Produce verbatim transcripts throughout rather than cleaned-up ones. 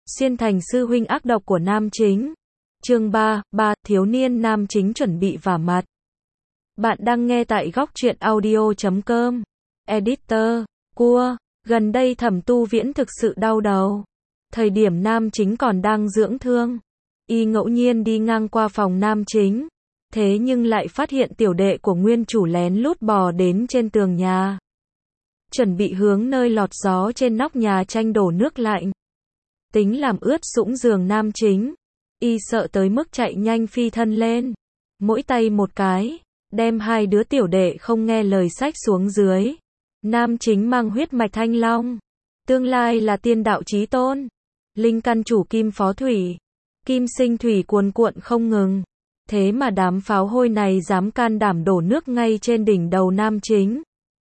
Xuyên thành sư huynh ác độc của nam chính. Chương ba, ba, thiếu niên nam chính chuẩn bị vả mặt. Bạn đang nghe tại góc truyện audio chấm com. Editor, cua, gần đây Thẩm Tu Viễn thực sự đau đầu. Thời điểm nam chính còn đang dưỡng thương, y ngẫu nhiên đi ngang qua phòng nam chính. Thế nhưng lại phát hiện tiểu đệ của nguyên chủ lén lút bò đến trên tường nhà. Chuẩn bị hướng nơi lọt gió trên nóc nhà tranh đổ nước lạnh. Tính làm ướt sũng giường nam chính. Y sợ tới mức chạy nhanh phi thân lên. Mỗi tay một cái, đem hai đứa tiểu đệ không nghe lời xách xuống dưới. Nam chính mang huyết mạch thanh long. Tương lai là tiên đạo chí tôn. Linh căn chủ kim phó thủy. Kim sinh thủy cuồn cuộn không ngừng. Thế mà đám pháo hôi này dám can đảm đổ nước ngay trên đỉnh đầu nam chính.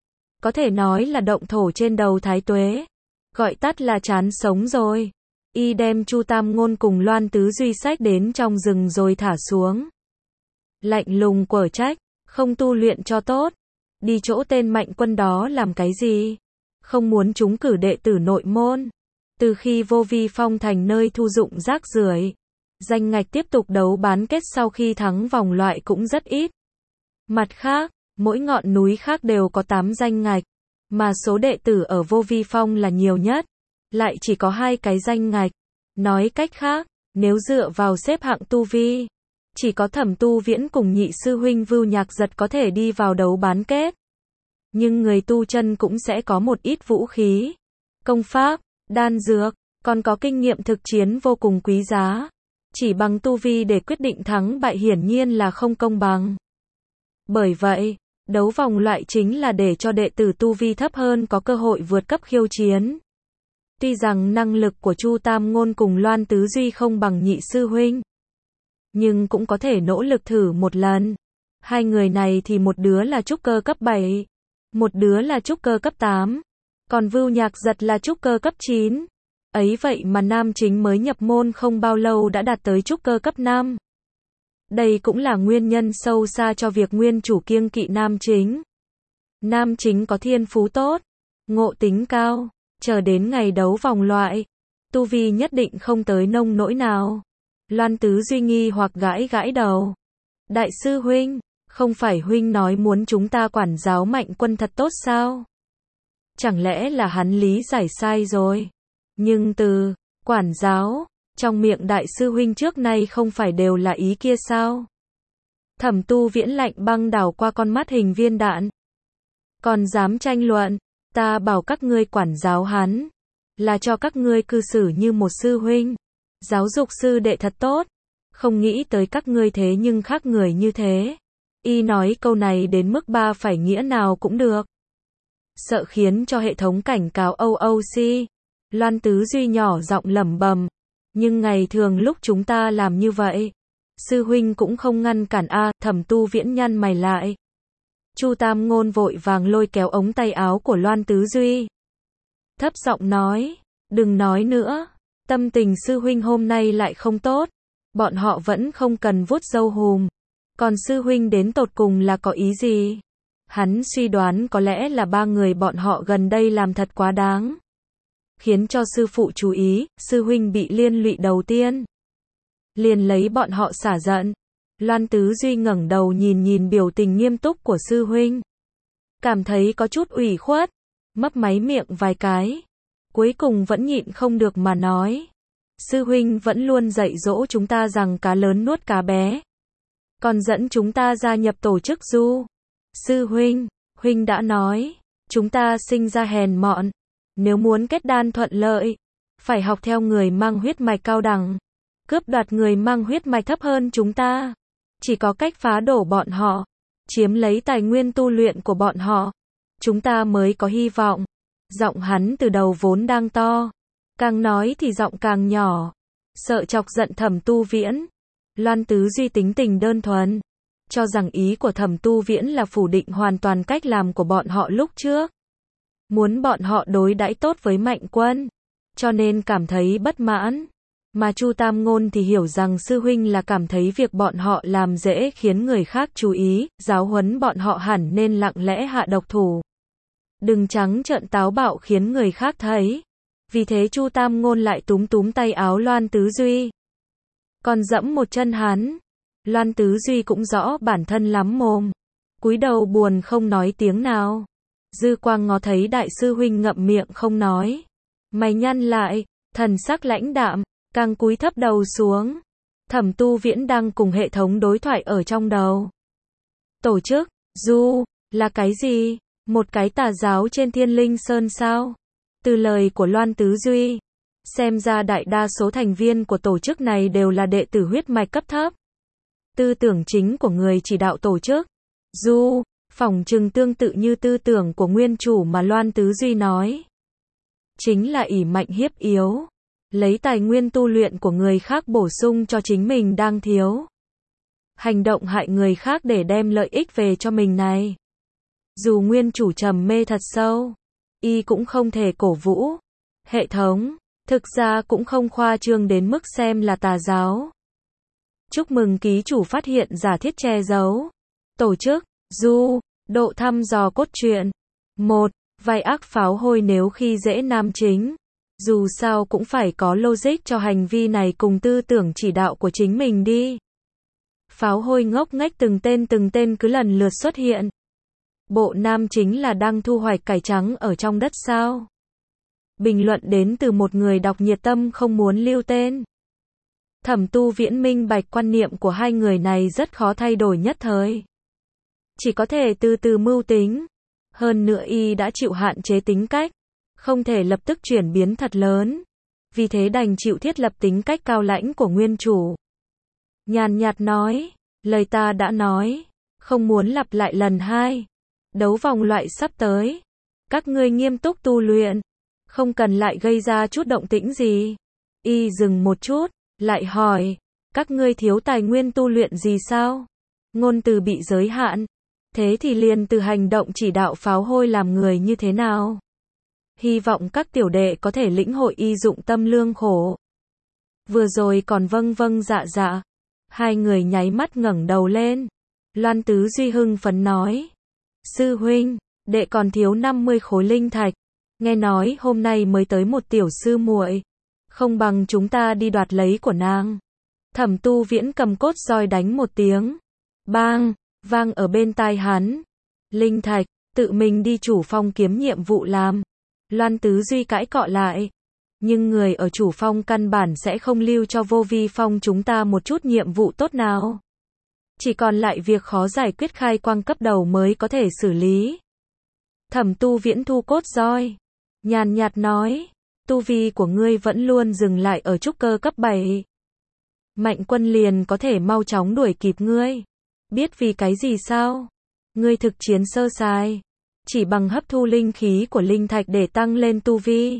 Có thể nói là động thổ trên đầu Thái Tuế. Gọi tắt là chán sống rồi. Y đem Chu Tam Ngôn cùng Loan Tứ Duy xách đến trong rừng rồi thả xuống. Lạnh lùng quở trách, không tu luyện cho tốt. Đi chỗ tên Mạnh Quân đó làm cái gì? Không muốn trúng cử đệ tử nội môn. Từ khi Vô Vi Phong thành nơi thu dụng rác rưởi, danh ngạch tiếp tục đấu bán kết sau khi thắng vòng loại cũng rất ít. Mặt khác, mỗi ngọn núi khác đều có tám danh ngạch, mà số đệ tử ở Vô Vi Phong là nhiều nhất, lại chỉ có hai cái danh ngạch. Nói cách khác, nếu dựa vào xếp hạng tu vi, chỉ có Thẩm Tu Viễn cùng nhị sư huynh Vưu Nhạc Giật có thể đi vào đấu bán kết. Nhưng người tu chân cũng sẽ có một ít vũ khí, công pháp, đan dược, còn có kinh nghiệm thực chiến vô cùng quý giá. Chỉ bằng tu vi để quyết định thắng bại hiển nhiên là không công bằng. Bởi vậy, đấu vòng loại chính là để cho đệ tử tu vi thấp hơn có cơ hội vượt cấp khiêu chiến. Tuy rằng năng lực của Chu Tam Ngôn cùng Loan Tứ Duy không bằng nhị sư huynh, nhưng cũng có thể nỗ lực thử một lần. Hai người này thì một đứa là trúc cơ cấp bảy, một đứa là trúc cơ cấp tám, còn Vưu Nhạc Giật là trúc cơ cấp chín. Ấy vậy mà nam chính mới nhập môn không bao lâu đã đạt tới trúc cơ cấp năm. Đây cũng là nguyên nhân sâu xa cho việc nguyên chủ kiêng kỵ nam chính. Nam chính có thiên phú tốt, ngộ tính cao, chờ đến ngày đấu vòng loại, tu vi nhất định không tới nông nỗi nào. Loan Tứ Duy nghi hoặc gãi gãi đầu. Đại sư huynh, không phải huynh nói muốn chúng ta quản giáo Mạnh Quân thật tốt sao? Chẳng lẽ là hắn lý giải sai rồi? Nhưng từ quản giáo, trong miệng đại sư huynh trước nay không phải đều là ý kia sao? Thẩm Tu Viễn lạnh băng đảo qua con mắt hình viên đạn. Còn dám tranh luận, ta bảo các ngươi quản giáo hắn, là cho các ngươi cư xử như một sư huynh, giáo dục sư đệ thật tốt. Không nghĩ tới các ngươi thế nhưng khác người như thế. Y nói câu này đến mức ba phải nghĩa nào cũng được. Sợ khiến cho hệ thống cảnh cáo o o xê. Loan Tứ Duy nhỏ giọng lẩm bẩm, nhưng ngày thường lúc chúng ta làm như vậy, sư huynh cũng không ngăn cản a. Thẩm Tu Viễn nhăn mày lại. Chu Tam Ngôn vội vàng lôi kéo ống tay áo của Loan Tứ Duy, thấp giọng nói, đừng nói nữa, tâm tình sư huynh hôm nay lại không tốt, bọn họ vẫn không cần vuốt râu hùm. Còn sư huynh đến tột cùng là có ý gì? Hắn suy đoán có lẽ là ba người bọn họ gần đây làm thật quá đáng, khiến cho sư phụ chú ý. Sư huynh bị liên lụy đầu tiên, liền lấy bọn họ xả giận. Loan Tứ Duy ngẩng đầu nhìn nhìn biểu tình nghiêm túc của sư huynh, cảm thấy có chút ủy khuất, mấp máy miệng vài cái, cuối cùng vẫn nhịn không được mà nói, sư huynh vẫn luôn dạy dỗ chúng ta rằng cá lớn nuốt cá bé, còn dẫn chúng ta gia nhập tổ chức du. Sư huynh, huynh đã nói, chúng ta sinh ra hèn mọn, nếu muốn kết đan thuận lợi, phải học theo người mang huyết mạch cao đẳng, cướp đoạt người mang huyết mạch thấp hơn chúng ta. Chỉ có cách phá đổ bọn họ, chiếm lấy tài nguyên tu luyện của bọn họ, chúng ta mới có hy vọng. Giọng hắn từ đầu vốn đang to, càng nói thì giọng càng nhỏ, sợ chọc giận Thẩm Tu Viễn. Loan Tứ Duy tính tình đơn thuần, cho rằng ý của Thẩm Tu Viễn là phủ định hoàn toàn cách làm của bọn họ lúc trước, muốn bọn họ đối đãi tốt với Mạnh Quân, cho nên cảm thấy bất mãn. Mà Chu Tam Ngôn thì hiểu rằng sư huynh là cảm thấy việc bọn họ làm dễ khiến người khác chú ý, giáo huấn bọn họ hẳn nên lặng lẽ hạ độc thủ, đừng trắng trợn táo bạo khiến người khác thấy. Vì thế Chu Tam Ngôn lại túm túm tay áo Loan Tứ Duy. Còn dẫm một chân hắn. Loan Tứ Duy cũng rõ bản thân lắm mồm. Cúi đầu buồn không nói tiếng nào. Dư Quang ngó thấy đại sư huynh ngậm miệng không nói. Mày nhăn lại, thần sắc lãnh đạm, càng cúi thấp đầu xuống. Thẩm Tu Viễn đang cùng hệ thống đối thoại ở trong đầu. Tổ chức, du, là cái gì? Một cái tà giáo trên Thiên Linh Sơn sao? Từ lời của Loan Tứ Duy, xem ra đại đa số thành viên của tổ chức này đều là đệ tử huyết mạch cấp thấp. Tư tưởng chính của người chỉ đạo tổ chức, du, phỏng chừng tương tự như tư tưởng của nguyên chủ mà Loan Tứ Duy nói. Chính là ỷ mạnh hiếp yếu. Lấy tài nguyên tu luyện của người khác bổ sung cho chính mình đang thiếu. Hành động hại người khác để đem lợi ích về cho mình này. Dù nguyên chủ trầm mê thật sâu, y cũng không thể cổ vũ. Hệ thống, thực ra cũng không khoa trương đến mức xem là tà giáo. Chúc mừng ký chủ phát hiện giả thiết che giấu. Tổ chức, du, độ thăm dò cốt truyện. một. Vai ác pháo hôi nếu khi dễ nam chính. Dù sao cũng phải có logic cho hành vi này cùng tư tưởng chỉ đạo của chính mình đi. Pháo hôi ngốc nghếch từng tên từng tên cứ lần lượt xuất hiện. Bộ nam chính là đang thu hoạch cải trắng ở trong đất sao? Bình luận đến từ một người đọc nhiệt tâm không muốn lưu tên. Thẩm Tu Viễn minh bạch quan niệm của hai người này rất khó thay đổi nhất thời. Chỉ có thể từ từ mưu tính. Hơn nữa y đã chịu hạn chế tính cách. Không thể lập tức chuyển biến thật lớn. Vì thế đành chịu thiết lập tính cách cao lãnh của nguyên chủ. Nhàn nhạt nói, lời ta đã nói, không muốn lặp lại lần hai. Đấu vòng loại sắp tới. Các ngươi nghiêm túc tu luyện. Không cần lại gây ra chút động tĩnh gì. Y dừng một chút, lại hỏi, các ngươi thiếu tài nguyên tu luyện gì sao? Ngôn từ bị giới hạn. Thế thì liền từ hành động chỉ đạo pháo hôi làm người như thế nào? Hy vọng các tiểu đệ có thể lĩnh hội y dụng tâm lương khổ. Vừa rồi còn vâng vâng dạ dạ. Hai người nháy mắt ngẩng đầu lên. Loan Tứ Duy hưng phấn nói. Sư huynh, đệ còn thiếu năm mươi khối linh thạch. Nghe nói hôm nay mới tới một tiểu sư muội. Không bằng chúng ta đi đoạt lấy của nàng. Thẩm Tu Viễn cầm cốt roi đánh một tiếng. Bang, vang ở bên tai hắn. Linh thạch, tự mình đi chủ phong kiếm nhiệm vụ làm. Loan Tứ Duy cãi cọ lại. Nhưng người ở chủ phong căn bản sẽ không lưu cho vô vi phong chúng ta một chút nhiệm vụ tốt nào. Chỉ còn lại việc khó giải quyết khai quang cấp đầu mới có thể xử lý. Thẩm Tu Viễn thu cốt roi. Nhàn nhạt nói. Tu vi của ngươi vẫn luôn dừng lại ở trúc cơ cấp bảy. Mạnh Quân liền có thể mau chóng đuổi kịp ngươi. Biết vì cái gì sao? Ngươi thực chiến sơ sài. Chỉ bằng hấp thu linh khí của linh thạch để tăng lên tu vi.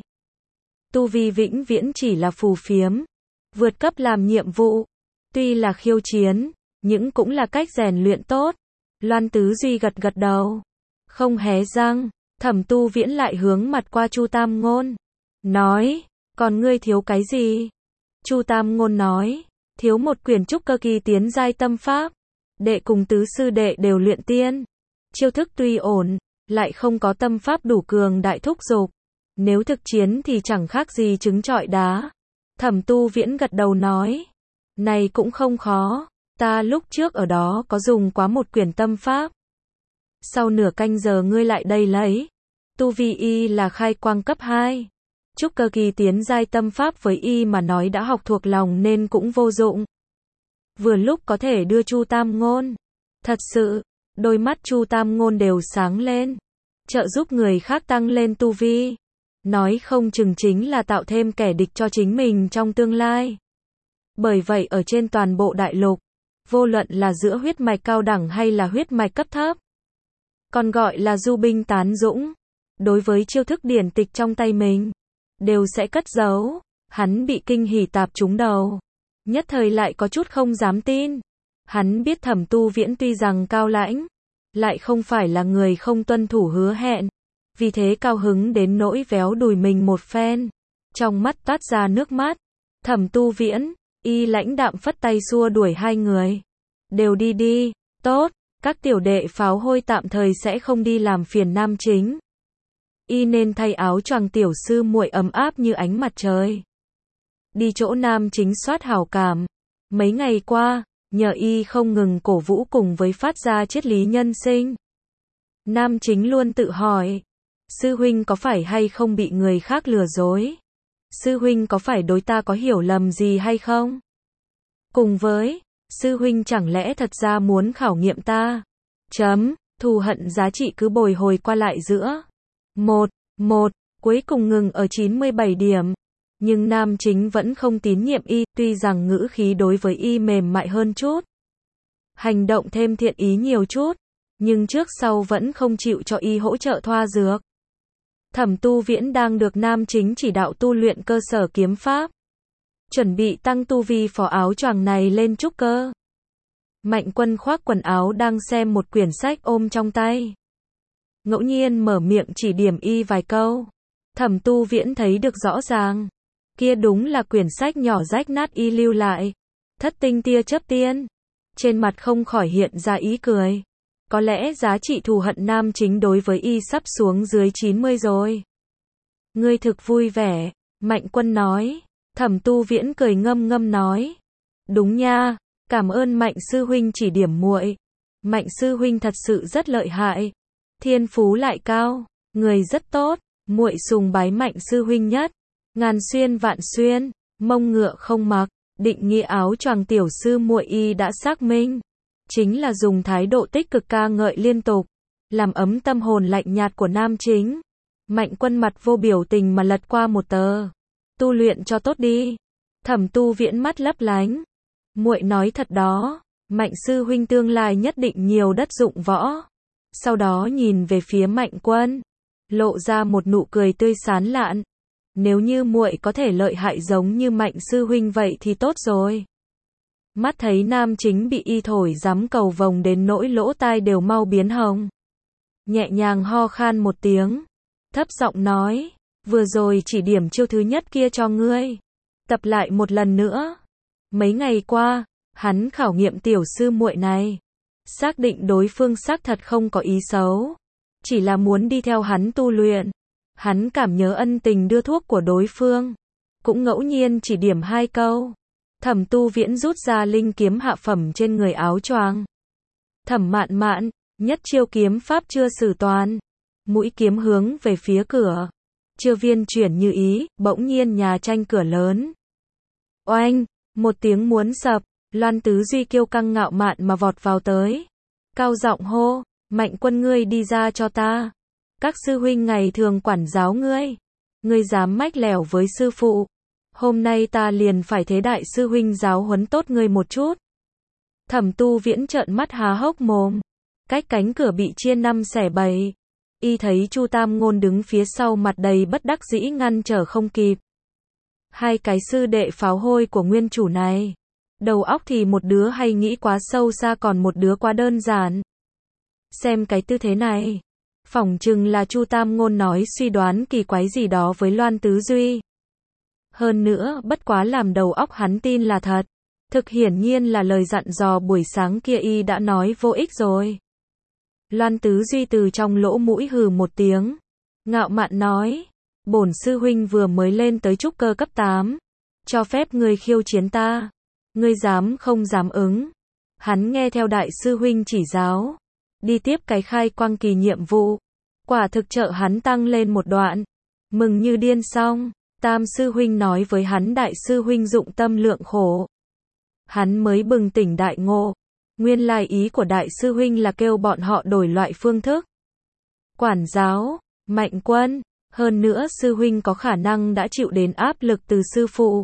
Tu vi vĩnh viễn chỉ là phù phiếm. Vượt cấp làm nhiệm vụ. Tuy là khiêu chiến, nhưng cũng là cách rèn luyện tốt. Loan Tứ Duy gật gật đầu. Không hé răng, Thẩm Tu Viễn lại hướng mặt qua Chu Tam Ngôn. Nói, còn ngươi thiếu cái gì? Chu Tam Ngôn nói, thiếu một quyển trúc cơ kỳ tiến giai tâm pháp. Đệ cùng tứ sư đệ đều luyện tiên. Chiêu thức tuy ổn, lại không có tâm pháp đủ cường đại thúc giục. Nếu thực chiến thì chẳng khác gì trứng trọi đá. Thẩm Tu Viễn gật đầu nói. Này cũng không khó. Ta lúc trước ở đó có dùng quá một quyển tâm pháp. Sau nửa canh giờ ngươi lại đây lấy. Tu vi y là khai quang cấp hai. Trúc cơ kỳ tiến giai tâm pháp với y mà nói đã học thuộc lòng nên cũng vô dụng. Vừa lúc có thể đưa Chu Tam Ngôn. Thật sự, đôi mắt Chu Tam Ngôn đều sáng lên. Trợ giúp người khác tăng lên tu vi. Nói không chừng chính là tạo thêm kẻ địch cho chính mình trong tương lai. Bởi vậy ở trên toàn bộ đại lục, vô luận là giữa huyết mạch cao đẳng hay là huyết mạch cấp thấp, còn gọi là du binh tán dũng, đối với chiêu thức điển tịch trong tay mình, đều sẽ cất giấu. Hắn bị kinh hỉ tạp trúng đầu. Nhất thời lại có chút không dám tin. Hắn biết Thẩm Tu Viễn tuy rằng cao lãnh, lại không phải là người không tuân thủ hứa hẹn. Vì thế cao hứng đến nỗi véo đùi mình một phen. Trong mắt toát ra nước mắt. Thẩm Tu Viễn, y lãnh đạm phất tay xua đuổi hai người. Đều đi đi, tốt, các tiểu đệ pháo hôi tạm thời sẽ không đi làm phiền nam chính. y nên thay áo choàng tiểu sư muội ấm áp như ánh mặt trời. Đi chỗ nam chính soát hảo cảm. Mấy ngày qua, nhờ y không ngừng cổ vũ cùng với phát ra triết lý nhân sinh. Nam chính luôn tự hỏi, sư huynh có phải hay không bị người khác lừa dối? Sư huynh có phải đối ta có hiểu lầm gì hay không? Cùng với, sư huynh chẳng lẽ thật ra muốn khảo nghiệm ta? Chấm, thù hận giá trị cứ bồi hồi qua lại giữa. Một, một, cuối cùng ngừng ở chín mươi bảy điểm. Nhưng nam chính vẫn không tín nhiệm y, tuy rằng ngữ khí đối với y mềm mại hơn chút. Hành động thêm thiện ý nhiều chút. Nhưng trước sau vẫn không chịu cho y hỗ trợ thoa dược. Thẩm Tu Viễn đang được nam chính chỉ đạo tu luyện cơ sở kiếm pháp. Chuẩn bị tăng tu vi phó áo choàng này lên trúc cơ. Mạnh Quân khoác quần áo đang xem một quyển sách ôm trong tay. Ngẫu nhiên mở miệng chỉ điểm y vài câu. Thẩm Tu Viễn thấy được rõ ràng. Kia đúng là quyển sách nhỏ rách nát y lưu lại. Thất tinh tia chớp tiên. Trên mặt không khỏi hiện ra ý cười. Có lẽ giá trị thù hận nam chính đối với y sắp xuống dưới chín mươi rồi. Ngươi thực vui vẻ, Mạnh Quân nói. Thẩm Tu Viễn cười ngâm ngâm nói. Đúng nha, cảm ơn Mạnh sư huynh chỉ điểm muội. Mạnh sư huynh thật sự rất lợi hại. Thiên phú lại cao, người rất tốt, muội sùng bái Mạnh sư huynh nhất. Ngàn xuyên vạn xuyên, mông ngựa không mặc, định nghĩa áo choàng tiểu sư muội y đã xác minh. Chính là dùng thái độ tích cực ca ngợi liên tục, làm ấm tâm hồn lạnh nhạt của nam chính. Mạnh Quân mặt vô biểu tình mà lật qua một tờ. Tu luyện cho tốt đi. Thẩm Tu Viễn mắt lấp lánh. Muội nói thật đó, Mạnh sư huynh tương lai nhất định nhiều đất dụng võ. Sau đó nhìn về phía Mạnh Quân, lộ ra một nụ cười tươi sán lạn. Nếu như muội có thể lợi hại giống như Mạnh sư huynh vậy thì tốt rồi. Mắt thấy nam chính bị y thổi giám cầu vồng đến nỗi lỗ tai đều mau biến hồng. Nhẹ nhàng ho khan một tiếng. Thấp giọng nói, vừa rồi chỉ điểm chiêu thứ nhất kia cho ngươi. Tập lại một lần nữa. Mấy ngày qua, hắn khảo nghiệm tiểu sư muội này. Xác định đối phương xác thật không có ý xấu. Chỉ là muốn đi theo hắn tu luyện. Hắn cảm nhớ ân tình đưa thuốc của đối phương. Cũng ngẫu nhiên chỉ điểm hai câu. Thẩm Tu Viễn rút ra linh kiếm hạ phẩm trên người áo choàng. Thẩm Mạn Mạn, nhất chiêu kiếm pháp chưa sử toàn. Mũi kiếm hướng về phía cửa. Chưa viên chuyển như ý, bỗng nhiên nhà tranh cửa lớn. Oanh, một tiếng muốn sập, Loan Tứ Duy kiêu căng ngạo mạn mà vọt vào tới. Cao giọng hô, Mạnh Quân ngươi đi ra cho ta. Các sư huynh ngày thường quản giáo ngươi. Ngươi dám mách lẻo với sư phụ. Hôm nay ta liền phải thế đại sư huynh giáo huấn tốt ngươi một chút. Thẩm Tu Viễn trợn mắt há hốc mồm. Cách cánh cửa bị chia năm xẻ bảy. Y thấy Chu Tam Ngôn đứng phía sau mặt đầy bất đắc dĩ ngăn trở không kịp. Hai cái sư đệ pháo hôi của nguyên chủ này. Đầu óc thì một đứa hay nghĩ quá sâu xa còn một đứa quá đơn giản. Xem cái tư thế này. Phỏng chừng là Chu Tam Ngôn nói suy đoán kỳ quái gì đó với Loan Tứ Duy. Hơn nữa, bất quá làm đầu óc hắn tin là thật. Thực hiển nhiên là lời dặn dò buổi sáng kia y đã nói vô ích rồi. Loan Tứ Duy từ trong lỗ mũi hừ một tiếng. Ngạo mạn nói, bổn sư huynh vừa mới lên tới trúc cơ cấp tám. Cho phép ngươi khiêu chiến ta. Ngươi dám không dám ứng. Hắn nghe theo đại sư huynh chỉ giáo. Đi tiếp cái khai quang kỳ nhiệm vụ. Quả thực trợ hắn tăng lên một đoạn. Mừng như điên xong. Tam sư huynh nói với hắn đại sư huynh dụng tâm lượng khổ. Hắn mới bừng tỉnh đại ngộ. Nguyên lai ý của đại sư huynh là kêu bọn họ đổi loại phương thức. Quản giáo, Mạnh Quân, hơn nữa sư huynh có khả năng đã chịu đến áp lực từ sư phụ.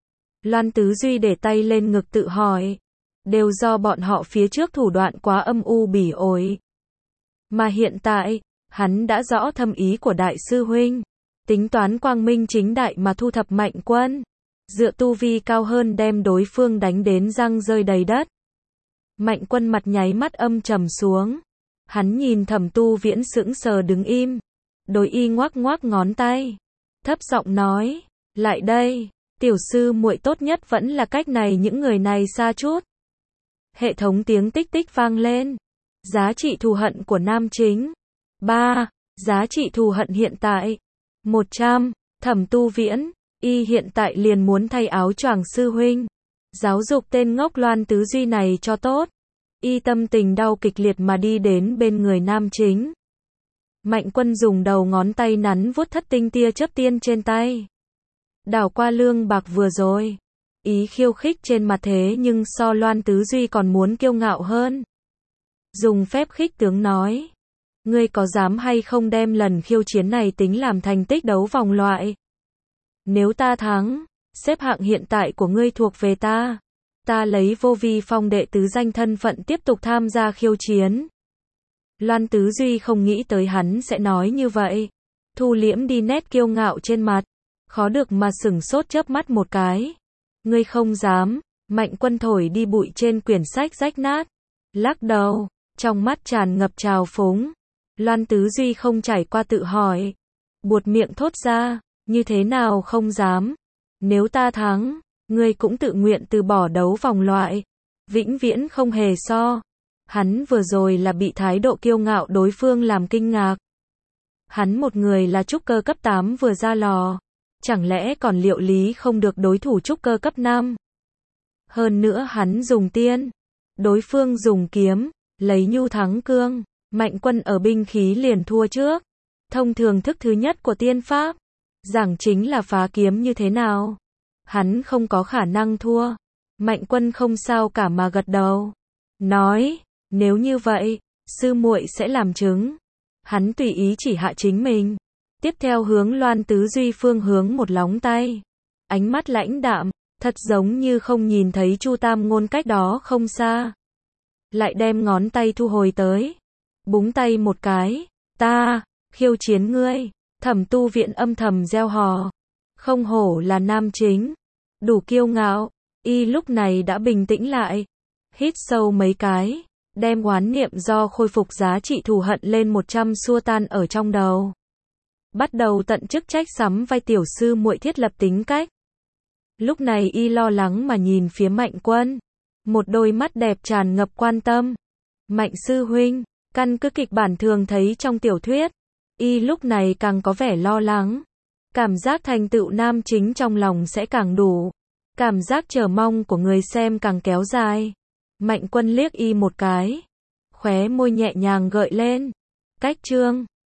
Loan Tứ Duy để tay lên ngực tự hỏi. Đều do bọn họ phía trước thủ đoạn quá âm u bỉ ổi. Mà hiện tại, hắn đã rõ thâm ý của đại sư huynh. Tính toán quang minh chính đại mà thu thập Mạnh Quân. Dựa tu vi cao hơn đem đối phương đánh đến răng rơi đầy đất. Mạnh Quân mặt nháy mắt âm trầm xuống. Hắn nhìn Thẩm Tu Viễn sững sờ đứng im. Đối y ngoác ngoác ngón tay. Thấp giọng nói, lại đây, tiểu sư muội tốt nhất vẫn là cách này những người này xa chút. Hệ thống tiếng tích tích vang lên. Giá trị thù hận của nam chính. ba. Giá trị thù hận hiện tại. một trăm. Thẩm Tu Viễn, y hiện tại liền muốn thay áo choàng sư huynh. Giáo dục tên ngốc Loan Tứ Duy này cho tốt. Y tâm tình đau kịch liệt mà đi đến bên người nam chính. Mạnh Quân dùng đầu ngón tay nắn vuốt thất tinh tia chớp tiên trên tay. Đảo qua lương bạc vừa rồi. Ý khiêu khích trên mặt thế nhưng so Loan Tứ Duy còn muốn kiêu ngạo hơn. Dùng phép khích tướng nói. Ngươi có dám hay không đem lần khiêu chiến này tính làm thành tích đấu vòng loại? Nếu ta thắng, xếp hạng hiện tại của ngươi thuộc về ta. Ta lấy Vô Vi Phong đệ tứ danh thân phận tiếp tục tham gia khiêu chiến. Loan Tứ Duy không nghĩ tới hắn sẽ nói như vậy. Thu liễm đi nét kiêu ngạo trên mặt. Khó được mà sửng sốt chớp mắt một cái. Ngươi không dám. Mạnh Quân thổi đi bụi trên quyển sách rách nát. Lắc đầu, trong mắt tràn ngập trào phúng. Loan Tứ Duy không trải qua tự hỏi. Buột miệng thốt ra, như thế nào không dám. Nếu ta thắng, ngươi cũng tự nguyện từ bỏ đấu vòng loại. Vĩnh viễn không hề so. Hắn vừa rồi là bị thái độ kiêu ngạo đối phương làm kinh ngạc. Hắn một người là trúc cơ cấp tám vừa ra lò. Chẳng lẽ còn liệu lý không được đối thủ trúc cơ cấp năm? Hơn nữa hắn dùng tiên. Đối phương dùng kiếm. Lấy nhu thắng cương. Mạnh Quân ở binh khí liền thua trước. Thông thường thức thứ nhất của tiên pháp. Giảng chính là phá kiếm như thế nào. Hắn không có khả năng thua. Mạnh Quân không sao cả mà gật đầu. Nói, nếu như vậy, sư muội sẽ làm chứng. Hắn tùy ý chỉ hạ chính mình. Tiếp theo hướng Loan Tứ Duy phương hướng một lóng tay. Ánh mắt lãnh đạm, thật giống như không nhìn thấy Chu Tam Ngôn cách đó không xa. Lại đem ngón tay thu hồi tới. Búng tay một cái. Ta, khiêu chiến ngươi. Thẩm Tu Viễn âm thầm reo hò. Không hổ là nam chính. Đủ kiêu ngạo. Y lúc này đã bình tĩnh lại. Hít sâu mấy cái. Đem oán niệm do khôi phục giá trị thù hận lên một trăm xua tan ở trong đầu. Bắt đầu tận chức trách sắm vai tiểu sư muội thiết lập tính cách. Lúc này y lo lắng mà nhìn phía Mạnh Quân. Một đôi mắt đẹp tràn ngập quan tâm. Mạnh sư huynh, căn cứ kịch bản thường thấy trong tiểu thuyết. Y lúc này càng có vẻ lo lắng. Cảm giác thành tựu nam chính trong lòng sẽ càng đủ. Cảm giác chờ mong của người xem càng kéo dài. Mạnh Quân liếc y một cái. Khóe môi nhẹ nhàng gợi lên. Cách chương